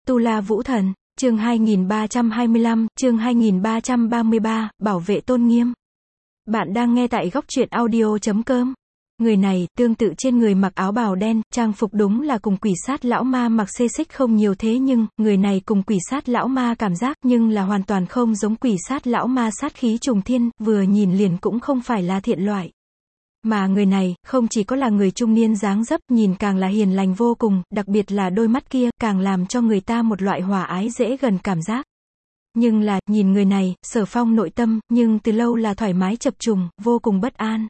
Tu La Vũ Thần, chương 2325, chương 2333, bảo vệ tôn nghiêm. Bạn đang nghe tại góc truyện audio.com. Người này, tương tự trên người mặc áo bào đen, trang phục đúng là cùng quỷ sát lão ma mặc xê xích không nhiều thế nhưng, người này cùng quỷ sát lão ma cảm giác nhưng là hoàn toàn không giống quỷ sát lão ma sát khí trùng thiên, vừa nhìn liền cũng không phải là thiện loại. Mà người này, không chỉ có là người trung niên dáng dấp, nhìn càng là hiền lành vô cùng, đặc biệt là đôi mắt kia, càng làm cho người ta một loại hòa ái dễ gần cảm giác. Nhưng là, nhìn người này, Sở Phong nội tâm, nhưng từ lâu là thoải mái chập trùng, vô cùng bất an.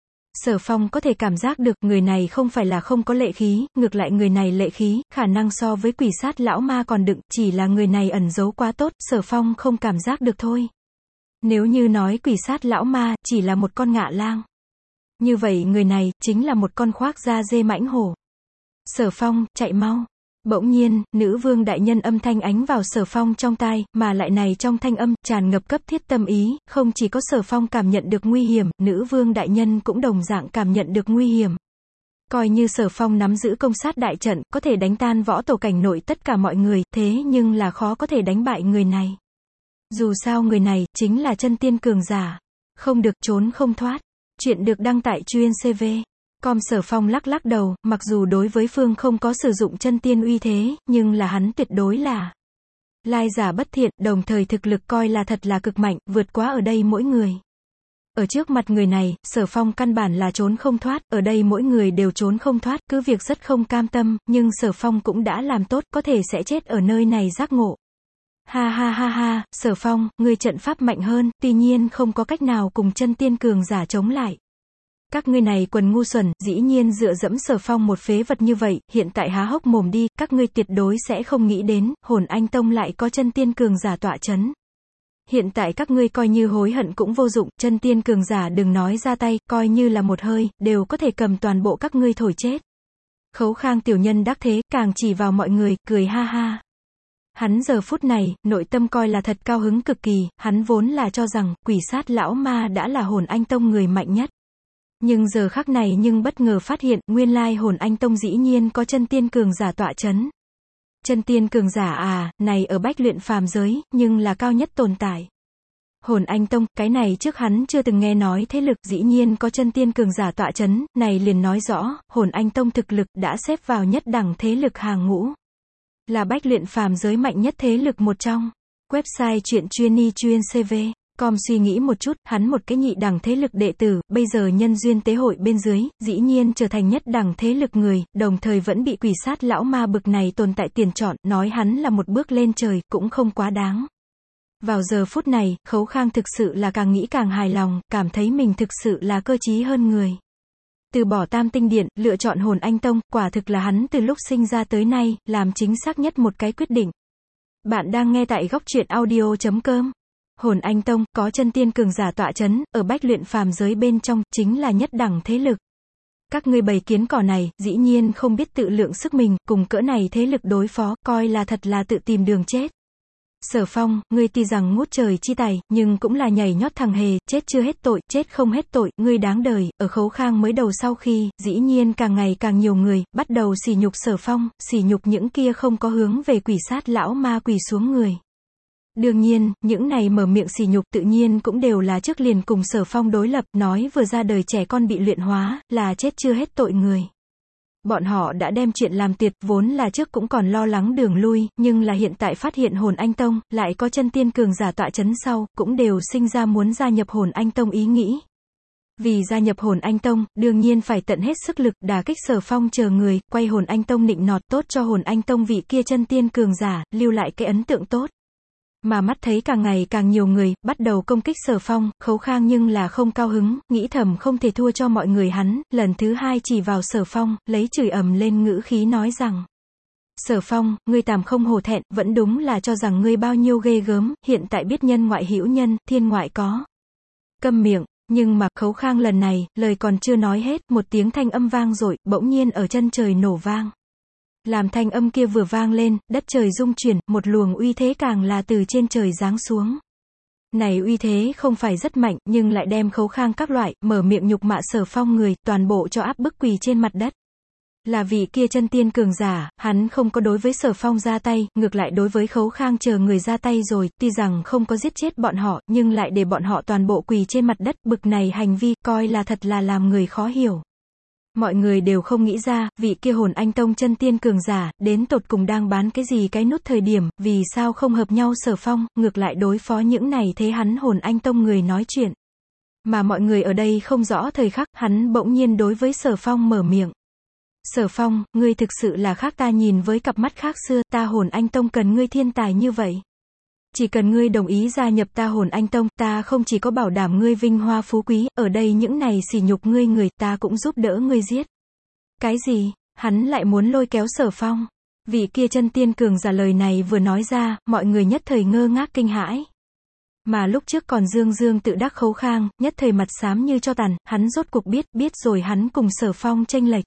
Sở Phong có thể cảm giác được, người này không phải là không có lệ khí, ngược lại người này lệ khí, khả năng so với quỷ sát lão ma còn đựng, chỉ là người này ẩn giấu quá tốt, Sở Phong không cảm giác được thôi. Nếu như nói quỷ sát lão ma, chỉ là một con ngạ lang. Như vậy người này, chính là một con khoác da dê mãnh hổ. Sở Phong, chạy mau. Bỗng nhiên, nữ vương đại nhân âm thanh ánh vào Sở Phong trong tai, mà lại này trong thanh âm, tràn ngập cấp thiết tâm ý, không chỉ có Sở Phong cảm nhận được nguy hiểm, nữ vương đại nhân cũng đồng dạng cảm nhận được nguy hiểm. Coi như Sở Phong nắm giữ công sát đại trận, có thể đánh tan võ tổ cảnh nội tất cả mọi người, thế nhưng là khó có thể đánh bại người này. Dù sao người này, chính là chân tiên cường giả. Không được trốn không thoát. Chuyện được đăng tại Truyện CV. Com. Sở Phong lắc lắc đầu, mặc dù đối với phương không có sử dụng chân tiên uy thế, nhưng là hắn tuyệt đối là lai giả bất thiện, đồng thời thực lực coi là thật là cực mạnh, vượt quá ở đây mỗi người. Ở trước mặt người này, Sở Phong căn bản là trốn không thoát, ở đây mỗi người đều trốn không thoát, cứ việc rất không cam tâm, nhưng Sở Phong cũng đã làm tốt, có thể sẽ chết ở nơi này giác ngộ. Ha ha ha ha, Sở Phong, ngươi trận pháp mạnh hơn, tuy nhiên không có cách nào cùng chân tiên cường giả chống lại. Các ngươi này quần ngu xuẩn, dĩ nhiên dựa dẫm Sở Phong một phế vật như vậy, hiện tại há hốc mồm đi, các ngươi tuyệt đối sẽ không nghĩ đến, Hồn Anh Tông lại có chân tiên cường giả tọa chấn. Hiện tại các ngươi coi như hối hận cũng vô dụng, chân tiên cường giả đừng nói ra tay, coi như là một hơi, đều có thể cầm toàn bộ các ngươi thổi chết. Khấu Khang tiểu nhân đắc thế, càng chỉ vào mọi người, cười ha ha. Hắn giờ phút này, nội tâm coi là thật cao hứng cực kỳ, hắn vốn là cho rằng, quỷ sát lão ma đã là Hồn Anh Tông người mạnh nhất. Nhưng giờ khắc này nhưng bất ngờ phát hiện, nguyên lai Hồn Anh Tông dĩ nhiên có chân tiên cường giả tọa chấn. Chân tiên cường giả à, này ở bách luyện phàm giới, nhưng là cao nhất tồn tại. Hồn Anh Tông, cái này trước hắn chưa từng nghe nói thế lực dĩ nhiên có chân tiên cường giả tọa chấn, này liền nói rõ, Hồn Anh Tông thực lực đã xếp vào nhất đẳng thế lực hàng ngũ. Là bách luyện phàm giới mạnh nhất thế lực một trong. Website truyện Truyện CV. Com suy nghĩ một chút, hắn một cái nhị đẳng thế lực đệ tử, bây giờ nhân duyên tế hội bên dưới, dĩ nhiên trở thành nhất đẳng thế lực người, đồng thời vẫn bị quỷ sát lão ma bực này tồn tại tiền chọn, nói hắn là một bước lên trời, cũng không quá đáng. Vào giờ phút này, Khấu Khang thực sự là càng nghĩ càng hài lòng, cảm thấy mình thực sự là cơ trí hơn người. Từ bỏ Tam Tinh Điện, lựa chọn Hồn Anh Tông, quả thực là hắn từ lúc sinh ra tới nay, làm chính xác nhất một cái quyết định. Bạn đang nghe tại góc truyện audio.com. Hồn Anh Tông, có chân tiên cường giả tọa chấn, ở bách luyện phàm giới bên trong, chính là nhất đẳng thế lực. Các ngươi bầy kiến cỏ này, dĩ nhiên không biết tự lượng sức mình, cùng cỡ này thế lực đối phó, coi là thật là tự tìm đường chết. Sở Phong, ngươi tuy rằng ngút trời chi tài, nhưng cũng là nhảy nhót thằng hề, chết chưa hết tội, chết không hết tội, ngươi đáng đời. Ở Khấu Khang mới đầu sau khi, dĩ nhiên càng ngày càng nhiều người, bắt đầu sỉ nhục Sở Phong, sỉ nhục những kia không có hướng về quỷ sát lão ma quỳ xuống người. Đương nhiên, những này mở miệng sỉ nhục tự nhiên cũng đều là trước liền cùng Sở Phong đối lập, nói vừa ra đời trẻ con bị luyện hóa, là chết chưa hết tội người. Bọn họ đã đem chuyện làm tiệt, vốn là trước cũng còn lo lắng đường lui, nhưng là hiện tại phát hiện Hồn Anh Tông, lại có chân tiên cường giả tọa chấn sau, cũng đều sinh ra muốn gia nhập Hồn Anh Tông ý nghĩ. Vì gia nhập Hồn Anh Tông, đương nhiên phải tận hết sức lực, đả kích Sở Phong chờ người, quay Hồn Anh Tông nịnh nọt tốt cho Hồn Anh Tông vị kia chân tiên cường giả, lưu lại cái ấn tượng tốt. Mà mắt thấy càng ngày càng nhiều người, bắt đầu công kích Sở Phong, Khấu Khang nhưng là không cao hứng, nghĩ thầm không thể thua cho mọi người hắn, lần thứ hai chỉ vào Sở Phong, lấy chửi ầm lên ngữ khí nói rằng. Sở Phong, ngươi tàm không hổ thẹn, vẫn đúng là cho rằng ngươi bao nhiêu ghê gớm, hiện tại biết nhân ngoại hữu nhân, thiên ngoại có. Câm miệng, nhưng mà Khấu Khang lần này, lời còn chưa nói hết, một tiếng thanh âm vang dội, bỗng nhiên ở chân trời nổ vang. Làm thanh âm kia vừa vang lên, đất trời rung chuyển, một luồng uy thế càng là từ trên trời giáng xuống. Này uy thế không phải rất mạnh, nhưng lại đem Khấu Khang các loại, mở miệng nhục mạ Sở Phong người, toàn bộ cho áp bức quỳ trên mặt đất. Là vị kia chân tiên cường giả, hắn không có đối với Sở Phong ra tay, ngược lại đối với Khấu Khang chờ người ra tay rồi, tuy rằng không có giết chết bọn họ, nhưng lại để bọn họ toàn bộ quỳ trên mặt đất, bực này hành vi, coi là thật là làm người khó hiểu. Mọi người đều không nghĩ ra, vị kia Hồn Anh Tông chân tiên cường giả, đến tột cùng đang bán cái gì cái nút thời điểm, vì sao không hợp nhau Sở Phong, ngược lại đối phó những này thế hắn Hồn Anh Tông người nói chuyện. Mà mọi người ở đây không rõ thời khắc, hắn bỗng nhiên đối với Sở Phong mở miệng. Sở Phong, ngươi thực sự là khác ta nhìn với cặp mắt khác xưa, ta Hồn Anh Tông cần ngươi thiên tài như vậy. Chỉ cần ngươi đồng ý gia nhập ta Hồn Anh Tông, ta không chỉ có bảo đảm ngươi vinh hoa phú quý, ở đây những này sỉ nhục ngươi người, ta cũng giúp đỡ ngươi giết. Cái gì? Hắn lại muốn lôi kéo Sở Phong. Vị kia chân tiên cường giả lời này vừa nói ra, mọi người nhất thời ngơ ngác kinh hãi. Mà lúc trước còn dương dương tự đắc Khấu Khang, nhất thời mặt xám như cho tàn, hắn rốt cuộc biết rồi hắn cùng Sở Phong chênh lệch.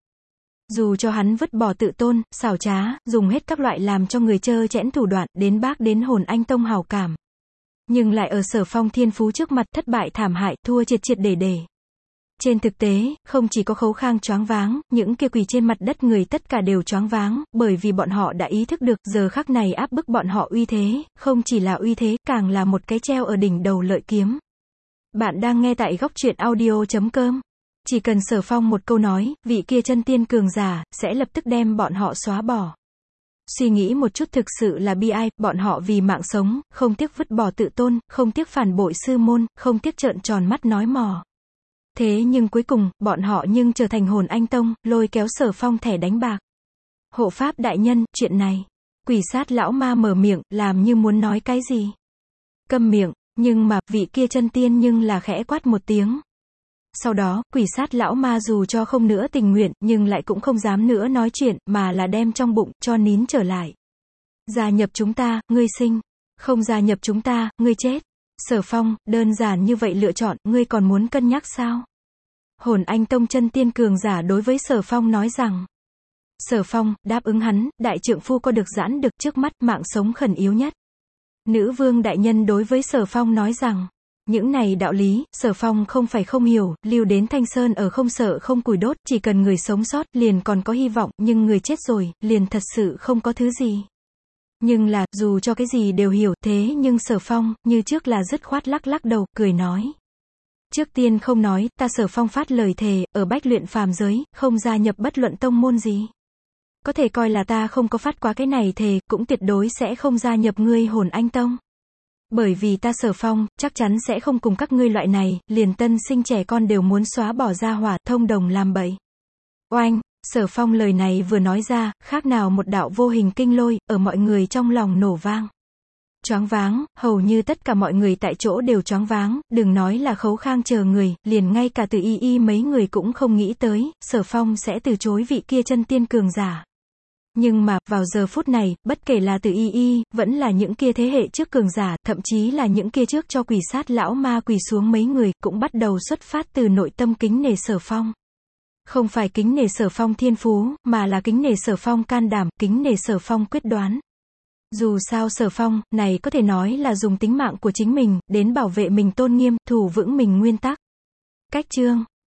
Dù cho hắn vứt bỏ tự tôn, xảo trá, dùng hết các loại làm cho người trơ trẽn thủ đoạn, đến bác đến Hồn Anh Tông hảo cảm. Nhưng lại ở Sở Phong thiên phú trước mặt thất bại thảm hại, thua triệt để. Trên thực tế, không chỉ có Khấu Khang choáng váng, những kia quỳ trên mặt đất người tất cả đều choáng váng, bởi vì bọn họ đã ý thức được, giờ khắc này áp bức bọn họ uy thế, không chỉ là uy thế, càng là một cái treo ở đỉnh đầu lợi kiếm. Bạn đang nghe tại góc truyện audio.com. Chỉ cần Sở Phong một câu nói, vị kia chân tiên cường giả, sẽ lập tức đem bọn họ xóa bỏ. Suy nghĩ một chút thực sự là bi ai, bọn họ vì mạng sống, không tiếc vứt bỏ tự tôn, không tiếc phản bội sư môn, không tiếc trợn tròn mắt nói mò. Thế nhưng cuối cùng, bọn họ nhưng trở thành Hồn Anh Tông, lôi kéo Sở Phong thẻ đánh bạc. Hộ pháp đại nhân, chuyện này. Quỷ sát lão ma mở miệng, làm như muốn nói cái gì. Câm miệng, nhưng mà, vị kia chân tiên nhưng là khẽ quát một tiếng. Sau đó, quỷ sát lão ma dù cho không nữa tình nguyện, nhưng lại cũng không dám nữa nói chuyện, mà là đem trong bụng, cho nín trở lại. Gia nhập chúng ta, ngươi sinh. Không gia nhập chúng ta, ngươi chết. Sở Phong, đơn giản như vậy lựa chọn, ngươi còn muốn cân nhắc sao? Hồn Anh Tông chân tiên cường giả đối với Sở Phong nói rằng. Sở Phong, đáp ứng hắn, đại trượng phu có được giãn được trước mắt, mạng sống khẩn yếu nhất. Nữ vương đại nhân đối với Sở Phong nói rằng. Những này đạo lý, Sở Phong không phải không hiểu, lưu đến Thanh Sơn ở không sợ không củi đốt, chỉ cần người sống sót, liền còn có hy vọng, nhưng người chết rồi, liền thật sự không có thứ gì. Nhưng là, dù cho cái gì đều hiểu, thế nhưng Sở Phong, như trước là dứt khoát lắc đầu, cười nói. Trước tiên không nói, ta Sở Phong phát lời thề, ở Bách Luyện phàm giới, không gia nhập bất luận tông môn gì. Có thể coi là ta không có phát quá cái này thề, cũng tuyệt đối sẽ không gia nhập ngươi Hồn Anh Tông. Bởi vì ta Sở Phong, chắc chắn sẽ không cùng các ngươi loại này, liền tân sinh trẻ con đều muốn xóa bỏ ra hỏa, thông đồng làm bậy. Oanh, Sở Phong lời này vừa nói ra, khác nào một đạo vô hình kinh lôi, ở mọi người trong lòng nổ vang. Choáng váng, hầu như tất cả mọi người tại chỗ đều choáng váng, đừng nói là Khấu Khang chờ người, liền ngay cả Từ Y mấy người cũng không nghĩ tới, Sở Phong sẽ từ chối vị kia chân tiên cường giả. Nhưng mà, vào giờ phút này, bất kể là Từ Y, vẫn là những kia thế hệ trước cường giả, thậm chí là những kia trước cho quỷ sát lão ma quỳ xuống mấy người, cũng bắt đầu xuất phát từ nội tâm kính nể Sở Phong. Không phải kính nể Sở Phong thiên phú, mà là kính nể Sở Phong can đảm, kính nể Sở Phong quyết đoán. Dù sao Sở Phong, này có thể nói là dùng tính mạng của chính mình, đến bảo vệ mình tôn nghiêm, thủ vững mình nguyên tắc. Cách chương.